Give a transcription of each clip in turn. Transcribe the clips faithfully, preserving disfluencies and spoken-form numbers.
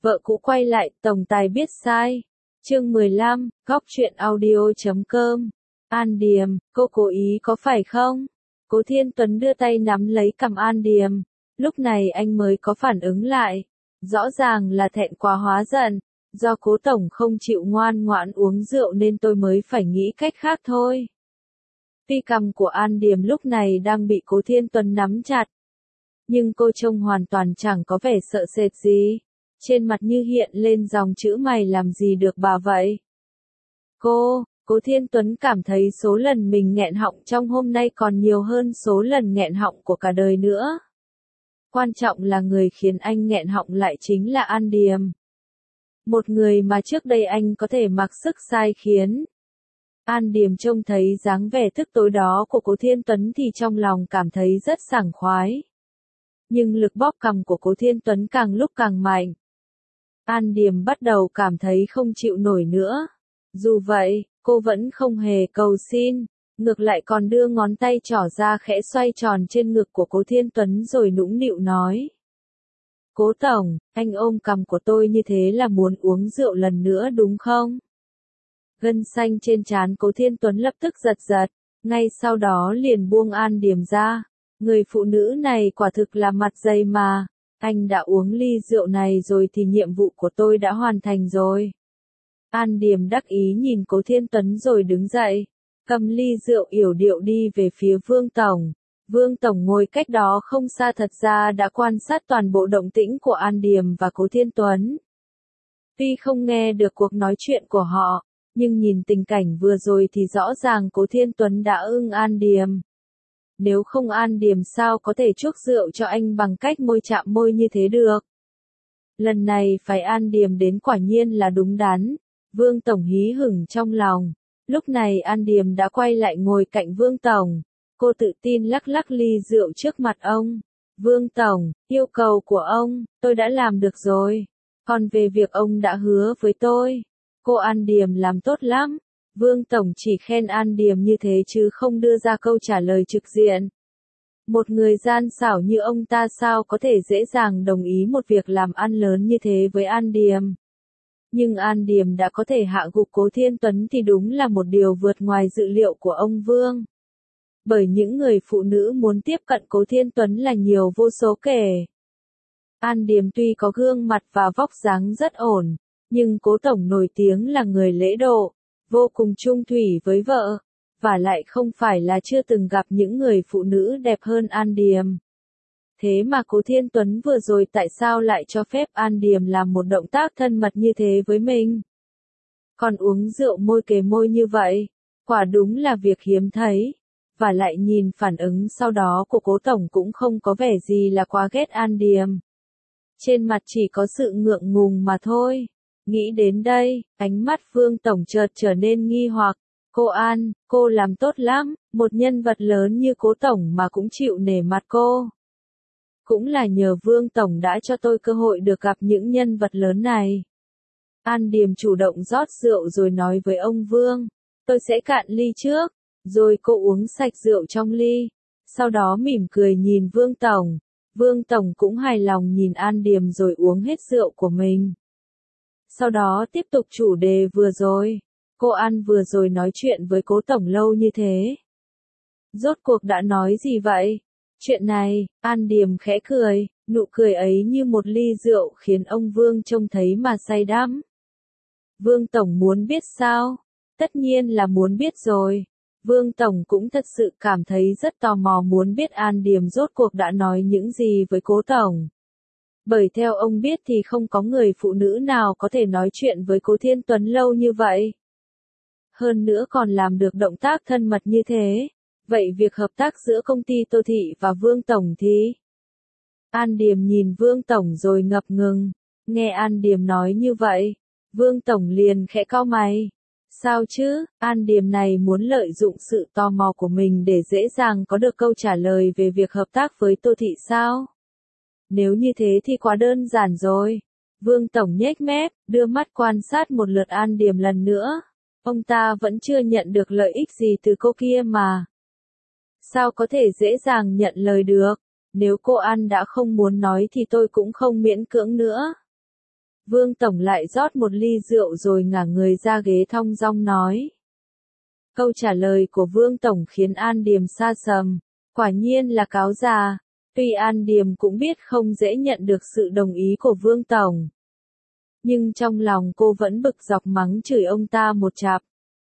Vợ cũ quay lại, tổng tài biết sai. Chương mười lăm, góc truyện audio chấm com. An Điềm, cô cố ý có phải không? Cố Thiên Tuấn đưa tay nắm lấy cằm An Điềm. Lúc này anh mới có phản ứng lại. Rõ ràng là thẹn quá hóa giận. Do Cố tổng không chịu ngoan ngoãn uống rượu nên tôi mới phải nghĩ cách khác thôi. Tuy cằm của An Điềm lúc này đang bị Cố Thiên Tuấn nắm chặt. Nhưng cô trông hoàn toàn chẳng có vẻ sợ sệt gì. Trên mặt như hiện lên dòng chữ mày làm gì được bà vậy. Cô, Cố Thiên Tuấn cảm thấy số lần mình nghẹn họng trong hôm nay còn nhiều hơn số lần nghẹn họng của cả đời nữa. Quan trọng là người khiến anh nghẹn họng lại chính là An Điềm. Một người mà trước đây anh có thể mặc sức sai khiến. An Điềm trông thấy dáng vẻ tức tối đó của Cố Thiên Tuấn thì trong lòng cảm thấy rất sảng khoái. Nhưng lực bóp cằm của Cố Thiên Tuấn càng lúc càng mạnh. An Điềm bắt đầu cảm thấy không chịu nổi nữa. Dù vậy, cô vẫn không hề cầu xin, ngược lại còn đưa ngón tay trỏ ra khẽ xoay tròn trên ngực của Cố Thiên Tuấn rồi nũng nịu nói. Cố tổng, anh ôm cằm của tôi như thế là muốn uống rượu lần nữa đúng không? Gân xanh trên trán Cố Thiên Tuấn lập tức giật giật, ngay sau đó liền buông An Điềm ra. Người phụ nữ này quả thực là mặt dày mà. Anh đã uống ly rượu này rồi thì nhiệm vụ của tôi đã hoàn thành rồi. An Điềm đắc ý nhìn Cố Thiên Tuấn rồi đứng dậy, cầm ly rượu yểu điệu đi về phía Vương Tổng. Vương Tổng ngồi cách đó không xa thật ra đã quan sát toàn bộ động tĩnh của An Điềm và Cố Thiên Tuấn. Tuy không nghe được cuộc nói chuyện của họ, nhưng nhìn tình cảnh vừa rồi thì rõ ràng Cố Thiên Tuấn đã ưng An Điềm. Nếu không An Điềm sao có thể chuốc rượu cho anh bằng cách môi chạm môi như thế được. Lần này phải An Điềm đến quả nhiên là đúng đắn. Vương Tổng hí hửng trong lòng. Lúc này An Điềm đã quay lại ngồi cạnh Vương Tổng. Cô tự tin lắc lắc ly rượu trước mặt ông. Vương Tổng, yêu cầu của ông, tôi đã làm được rồi. Còn về việc ông đã hứa với tôi, cô An Điềm làm tốt lắm. Vương Tổng chỉ khen An Điềm như thế chứ không đưa ra câu trả lời trực diện. Một người gian xảo như ông ta sao có thể dễ dàng đồng ý một việc làm ăn lớn như thế với An Điềm. Nhưng An Điềm đã có thể hạ gục Cố Thiên Tuấn thì đúng là một điều vượt ngoài dự liệu của ông Vương. Bởi những người phụ nữ muốn tiếp cận Cố Thiên Tuấn là nhiều vô số kể. An Điềm tuy có gương mặt và vóc dáng rất ổn, nhưng Cố Tổng nổi tiếng là người lễ độ, vô cùng trung thủy với vợ, và lại không phải là chưa từng gặp những người phụ nữ đẹp hơn An Điềm. Thế mà Cố Thiên Tuấn vừa rồi tại sao lại cho phép An Điềm làm một động tác thân mật như thế với mình? Còn uống rượu môi kề môi như vậy, quả đúng là việc hiếm thấy. Và lại nhìn phản ứng sau đó của Cố Tổng cũng không có vẻ gì là quá ghét An Điềm. Trên mặt chỉ có sự ngượng ngùng mà thôi. Nghĩ đến đây, ánh mắt Vương Tổng chợt trở nên nghi hoặc. Cô An, cô làm tốt lắm, một nhân vật lớn như Cố Tổng mà cũng chịu nể mặt cô. Cũng là nhờ Vương Tổng đã cho tôi cơ hội được gặp những nhân vật lớn này. An Điềm chủ động rót rượu rồi nói với ông Vương. Tôi sẽ cạn ly trước, rồi cô uống sạch rượu trong ly. Sau đó mỉm cười nhìn Vương Tổng. Vương Tổng cũng hài lòng nhìn An Điềm rồi uống hết rượu của mình. Sau đó tiếp tục chủ đề vừa rồi. Cô An vừa rồi nói chuyện với Cố Tổng lâu như thế. Rốt cuộc đã nói gì vậy? Chuyện này, An Điềm khẽ cười, nụ cười ấy như một ly rượu khiến ông Vương trông thấy mà say đắm. Vương Tổng muốn biết sao? Tất nhiên là muốn biết rồi. Vương Tổng cũng thật sự cảm thấy rất tò mò muốn biết An Điềm rốt cuộc đã nói những gì với Cố Tổng. Bởi theo ông biết thì không có người phụ nữ nào có thể nói chuyện với Cố Thiên Tuấn lâu như vậy. Hơn nữa còn làm được động tác thân mật như thế. Vậy việc hợp tác giữa công ty Tô Thị và Vương Tổng thì? An Điềm nhìn Vương Tổng rồi ngập ngừng. Nghe An Điềm nói như vậy, Vương Tổng liền khẽ cau mày. Sao chứ, An Điềm này muốn lợi dụng sự tò mò của mình để dễ dàng có được câu trả lời về việc hợp tác với Tô Thị sao? Nếu như thế thì quá đơn giản rồi. Vương Tổng nhếch mép, đưa mắt quan sát một lượt An Điềm lần nữa. Ông ta vẫn chưa nhận được lợi ích gì từ cô kia mà. Sao có thể dễ dàng nhận lời được? Nếu cô An đã không muốn nói thì tôi cũng không miễn cưỡng nữa. Vương Tổng lại rót một ly rượu rồi ngả người ra ghế thong dong nói. Câu trả lời của Vương Tổng khiến An Điềm sa sầm, quả nhiên là cáo già. Tuy An Điềm cũng biết không dễ nhận được sự đồng ý của Vương Tổng, nhưng trong lòng cô vẫn bực dọc mắng chửi ông ta một chặp.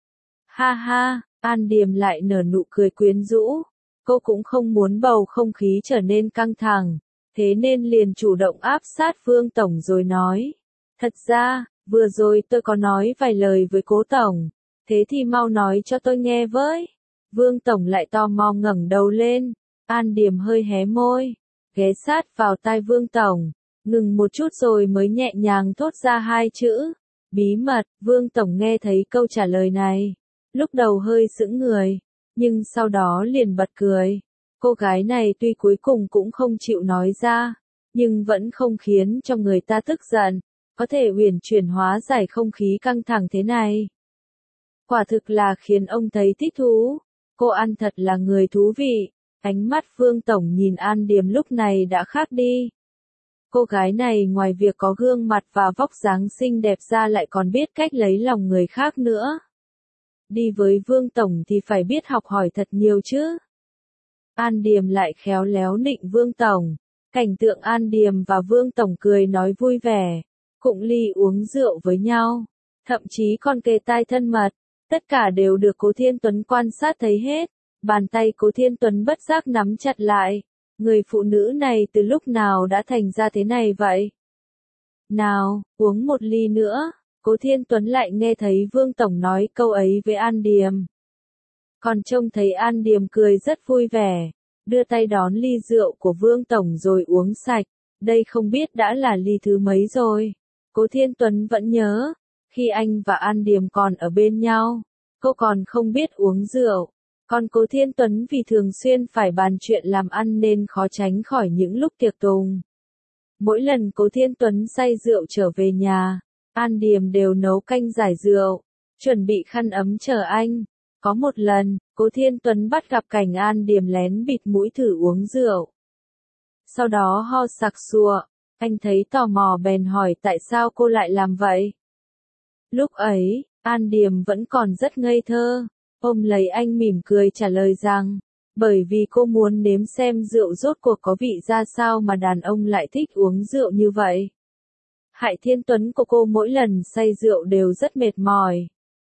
Ha ha, An Điềm lại nở nụ cười quyến rũ. Cô cũng không muốn bầu không khí trở nên căng thẳng, thế nên liền chủ động áp sát Vương Tổng rồi nói. Thật ra, vừa rồi tôi có nói vài lời với Cố Tổng, thế thì mau nói cho tôi nghe với. Vương Tổng lại tò mò ngẩng đầu lên, An Điềm hơi hé môi, ghé sát vào tai Vương Tổng, ngừng một chút rồi mới nhẹ nhàng thốt ra hai chữ. Bí mật. Vương Tổng nghe thấy câu trả lời này, lúc đầu hơi sững người, nhưng sau đó liền bật cười. Cô gái này tuy cuối cùng cũng không chịu nói ra, nhưng vẫn không khiến cho người ta tức giận, có thể uyển chuyển hóa giải không khí căng thẳng thế này. Quả thực là khiến ông thấy thích thú. Cô ăn thật là người thú vị. Ánh mắt Vương Tổng nhìn An Điềm lúc này đã khác đi. Cô gái này ngoài việc có gương mặt và vóc dáng xinh đẹp ra lại còn biết cách lấy lòng người khác nữa. Đi với Vương Tổng thì phải biết học hỏi thật nhiều chứ. An Điềm lại khéo léo nịnh Vương Tổng. Cảnh tượng An Điềm và Vương Tổng cười nói vui vẻ, cụng ly uống rượu với nhau, thậm chí còn kề tai thân mật, tất cả đều được Cố Thiên Tuấn quan sát thấy hết. Bàn tay Cố Thiên Tuấn bất giác nắm chặt lại. Người phụ nữ này từ lúc nào đã thành ra thế này vậy? Nào, uống một ly nữa. Cố Thiên Tuấn lại nghe thấy Vương Tổng nói câu ấy với An Điềm. Còn trông thấy An Điềm cười rất vui vẻ, đưa tay đón ly rượu của Vương Tổng rồi uống sạch. Đây không biết đã là ly thứ mấy rồi. Cố Thiên Tuấn vẫn nhớ, khi anh và An Điềm còn ở bên nhau, cô còn không biết uống rượu. Còn Cố Thiên Tuấn vì thường xuyên phải bàn chuyện làm ăn nên khó tránh khỏi những lúc tiệc tùng. Mỗi lần Cố Thiên Tuấn say rượu trở về nhà, An Điềm đều nấu canh giải rượu, chuẩn bị khăn ấm chờ anh. Có một lần, Cố Thiên Tuấn bắt gặp cảnh An Điềm lén bịt mũi thử uống rượu. Sau đó ho sặc sụa, anh thấy tò mò bèn hỏi tại sao cô lại làm vậy. Lúc ấy, An Điềm vẫn còn rất ngây thơ, ôm lấy anh mỉm cười trả lời rằng, bởi vì cô muốn nếm xem rượu rốt cuộc có vị ra sao mà đàn ông lại thích uống rượu như vậy. Hải Thiên Tuấn của cô mỗi lần say rượu đều rất mệt mỏi,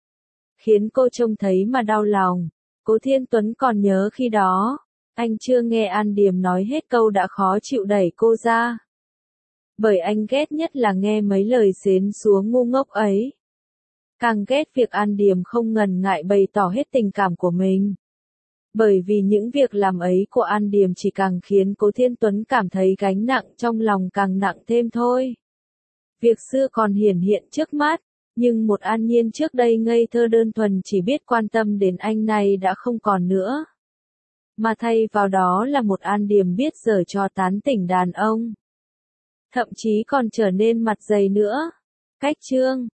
khiến cô trông thấy mà đau lòng. Cố Thiên Tuấn còn nhớ khi đó, anh chưa nghe An Điềm nói hết câu đã khó chịu đẩy cô ra. Bởi anh ghét nhất là nghe mấy lời xến xuống ngu ngốc ấy. Càng ghét việc An Điềm không ngần ngại bày tỏ hết tình cảm của mình. Bởi vì những việc làm ấy của An Điềm chỉ càng khiến Cố Thiên Tuấn cảm thấy gánh nặng trong lòng càng nặng thêm thôi. Việc xưa còn hiển hiện trước mắt, nhưng một An Nhiên trước đây ngây thơ đơn thuần chỉ biết quan tâm đến anh này đã không còn nữa. Mà thay vào đó là một An Điềm biết giở trò tán tỉnh đàn ông. Thậm chí còn trở nên mặt dày nữa. Cách chương